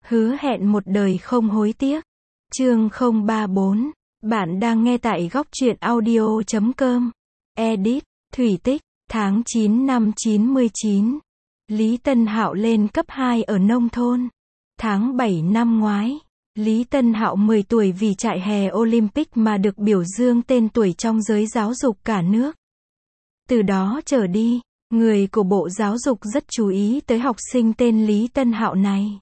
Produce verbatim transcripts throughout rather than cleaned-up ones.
Hứa hẹn một đời không hối tiếc. Chương không ba bốn. Bạn đang nghe tại góc truyện audio chấm com. Edit, Thủy Tích, tháng chín năm chín mươi chín. Lý Tân Hạo lên cấp hai ở nông thôn. Tháng bảy năm ngoái, Lý Tân Hạo mười tuổi vì chạy hè Olympic mà được biểu dương tên tuổi trong giới giáo dục cả nước. Từ đó trở đi, người của Bộ Giáo dục rất chú ý tới học sinh tên Lý Tân Hạo này.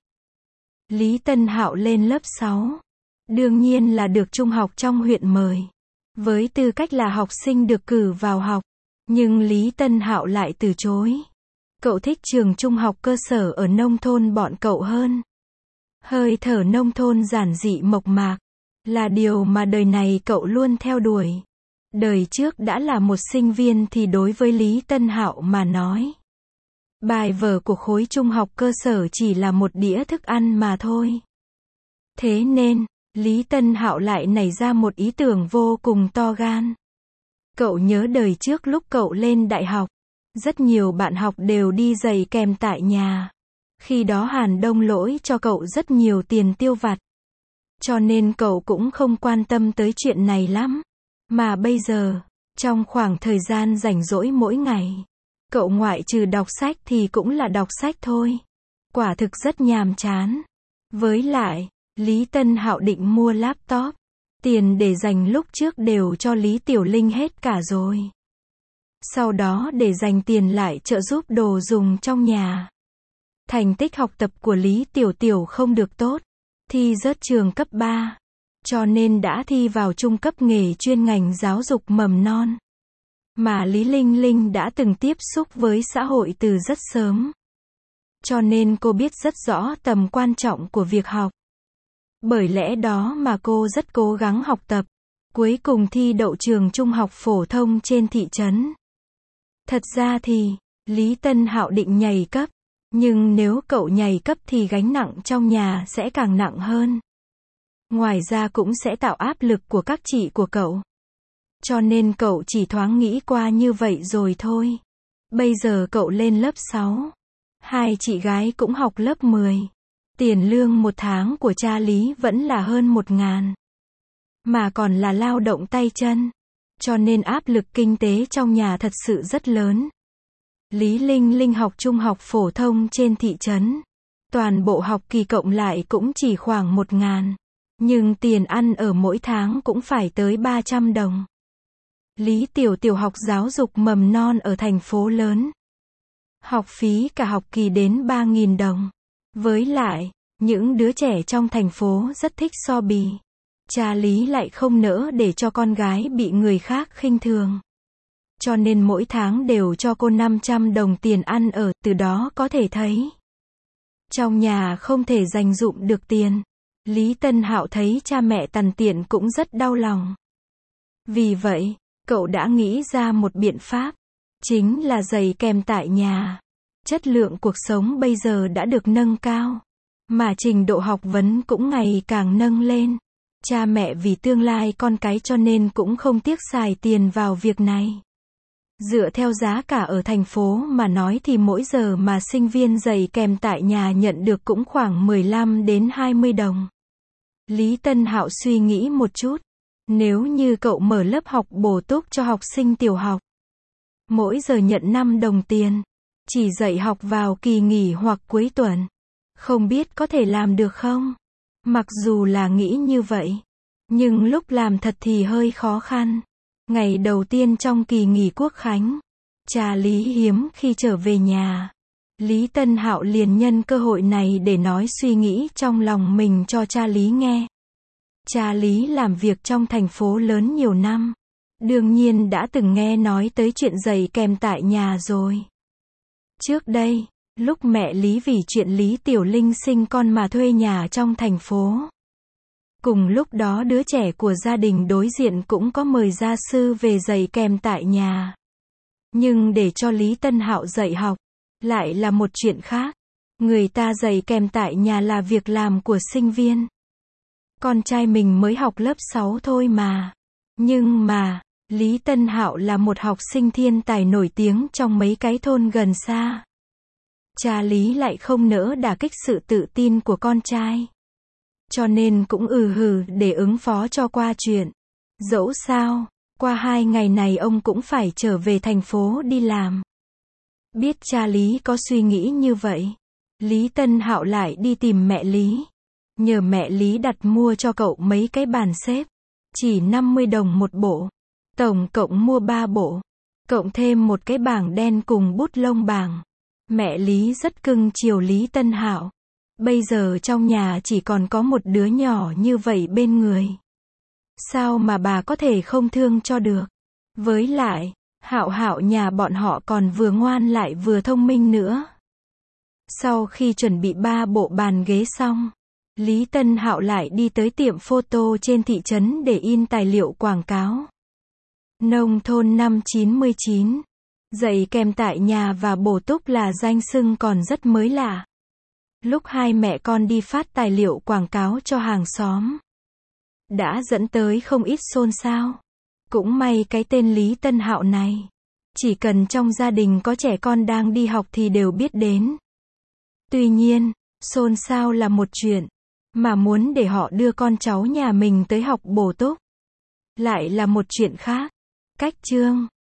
Lý Tân Hạo lên lớp sáu. Đương nhiên là được trung học trong huyện mời. Với tư cách là học sinh được cử vào học. Nhưng Lý Tân Hạo lại từ chối. Cậu thích trường trung học cơ sở ở nông thôn bọn cậu hơn. Hơi thở nông thôn giản dị mộc mạc là điều mà đời này cậu luôn theo đuổi. Đời trước đã là một sinh viên thì đối với Lý Tân Hạo mà nói, bài vở của khối trung học cơ sở chỉ là một đĩa thức ăn mà thôi. Thế nên, Lý Tân Hạo lại nảy ra một ý tưởng vô cùng to gan. Cậu nhớ đời trước lúc cậu lên đại học, rất nhiều bạn học đều đi giày kèm tại nhà. Khi đó Hàn Đông lỗi cho cậu rất nhiều tiền tiêu vặt. Cho nên cậu cũng không quan tâm tới chuyện này lắm. Mà bây giờ, trong khoảng thời gian rảnh rỗi mỗi ngày, cậu ngoại trừ đọc sách thì cũng là đọc sách thôi. Quả thực rất nhàm chán. Với lại, Lý Tân Hạo định mua laptop. Tiền để dành lúc trước đều cho Lý Tiểu Linh hết cả rồi. Sau đó để dành tiền lại trợ giúp đồ dùng trong nhà. Thành tích học tập của Lý Tiểu Tiểu không được tốt. Thi rớt trường cấp ba. Cho nên đã thi vào trung cấp nghề chuyên ngành giáo dục mầm non. Mà Lý Linh Linh đã từng tiếp xúc với xã hội từ rất sớm. Cho nên cô biết rất rõ tầm quan trọng của việc học. Bởi lẽ đó mà cô rất cố gắng học tập. Cuối cùng thi đậu trường trung học phổ thông trên thị trấn. Thật ra thì, Lý Tân Hạo định nhảy cấp. Nhưng nếu cậu nhảy cấp thì gánh nặng trong nhà sẽ càng nặng hơn. Ngoài ra cũng sẽ tạo áp lực của các chị của cậu. Cho nên cậu chỉ thoáng nghĩ qua như vậy rồi thôi. Bây giờ cậu lên lớp sáu. Hai chị gái cũng học lớp mười. Tiền lương một tháng của cha Lý vẫn là hơn một ngàn. Mà còn là lao động tay chân. Cho nên áp lực kinh tế trong nhà thật sự rất lớn. Lý Linh Linh học trung học phổ thông trên thị trấn. Toàn bộ học kỳ cộng lại cũng chỉ khoảng một ngàn. Nhưng tiền ăn ở mỗi tháng cũng phải tới ba trăm đồng. Lý Tiểu Tiểu học giáo dục mầm non ở thành phố lớn. Học phí cả học kỳ đến ba nghìn đồng. Với lại, những đứa trẻ trong thành phố rất thích so bì. Cha Lý lại không nỡ để cho con gái bị người khác khinh thường. Cho nên mỗi tháng đều cho cô năm trăm đồng tiền ăn ở, từ đó có thể thấy. Trong nhà không thể dành dụm được tiền. Lý Tân Hạo thấy cha mẹ tằn tiện cũng rất đau lòng. Vì vậy, cậu đã nghĩ ra một biện pháp. Chính là dạy kèm tại nhà. Chất lượng cuộc sống bây giờ đã được nâng cao. Mà trình độ học vấn cũng ngày càng nâng lên. Cha mẹ vì tương lai con cái cho nên cũng không tiếc xài tiền vào việc này. Dựa theo giá cả ở thành phố mà nói thì mỗi giờ mà sinh viên dạy kèm tại nhà nhận được cũng khoảng mười lăm đến hai mươi đồng. Lý Tân Hạo suy nghĩ một chút. Nếu như cậu mở lớp học bổ túc cho học sinh tiểu học. Mỗi giờ nhận năm đồng tiền. Chỉ dạy học vào kỳ nghỉ hoặc cuối tuần. Không biết có thể làm được không? Mặc dù là nghĩ như vậy. Nhưng lúc làm thật thì hơi khó khăn. Ngày đầu tiên trong kỳ nghỉ Quốc khánh. Cha Lý hiếm khi trở về nhà. Lý Tân Hạo liền nhân cơ hội này để nói suy nghĩ trong lòng mình cho cha Lý nghe. Cha Lý làm việc trong thành phố lớn nhiều năm. Đương nhiên đã từng nghe nói tới chuyện dạy kèm tại nhà rồi. Trước đây, lúc mẹ Lý vì chuyện Lý Tiểu Linh sinh con mà thuê nhà trong thành phố. Cùng lúc đó đứa trẻ của gia đình đối diện cũng có mời gia sư về dạy kèm tại nhà. Nhưng để cho Lý Tân Hạo dạy học, lại là một chuyện khác. Người ta dạy kèm tại nhà là việc làm của sinh viên. Con trai mình mới học lớp sáu thôi mà. Nhưng mà, Lý Tân Hạo là một học sinh thiên tài nổi tiếng trong mấy cái thôn gần xa. Cha Lý lại không nỡ đả kích sự tự tin của con trai. Cho nên cũng ừ hừ để ứng phó cho qua chuyện. Dẫu sao, qua hai ngày này ông cũng phải trở về thành phố đi làm. Biết cha Lý có suy nghĩ như vậy, Lý Tân Hạo lại đi tìm mẹ Lý. Nhờ mẹ Lý đặt mua cho cậu mấy cái bàn xếp. Chỉ năm mươi đồng một bộ. Tổng cộng mua ba bộ. Cộng thêm một cái bảng đen cùng bút lông bảng. Mẹ Lý rất cưng chiều Lý Tân Hạo. Bây giờ trong nhà chỉ còn có một đứa nhỏ như vậy bên người. Sao mà bà có thể không thương cho được? Với lại, Hạo Hạo nhà bọn họ còn vừa ngoan lại vừa thông minh nữa. Sau khi chuẩn bị ba bộ bàn ghế xong, Lý Tân Hạo lại đi tới tiệm photo trên thị trấn để in tài liệu quảng cáo. Nông thôn năm chín mươi chín. Dạy kèm tại nhà và bổ túc là danh xưng còn rất mới lạ. Lúc hai mẹ con đi phát tài liệu quảng cáo cho hàng xóm, đã dẫn tới không ít xôn xao. Cũng may cái tên Lý Tân Hạo này, chỉ cần trong gia đình có trẻ con đang đi học thì đều biết đến. Tuy nhiên, xôn xao là một chuyện, mà muốn để họ đưa con cháu nhà mình tới học bổ túc lại là một chuyện khác. Cách chương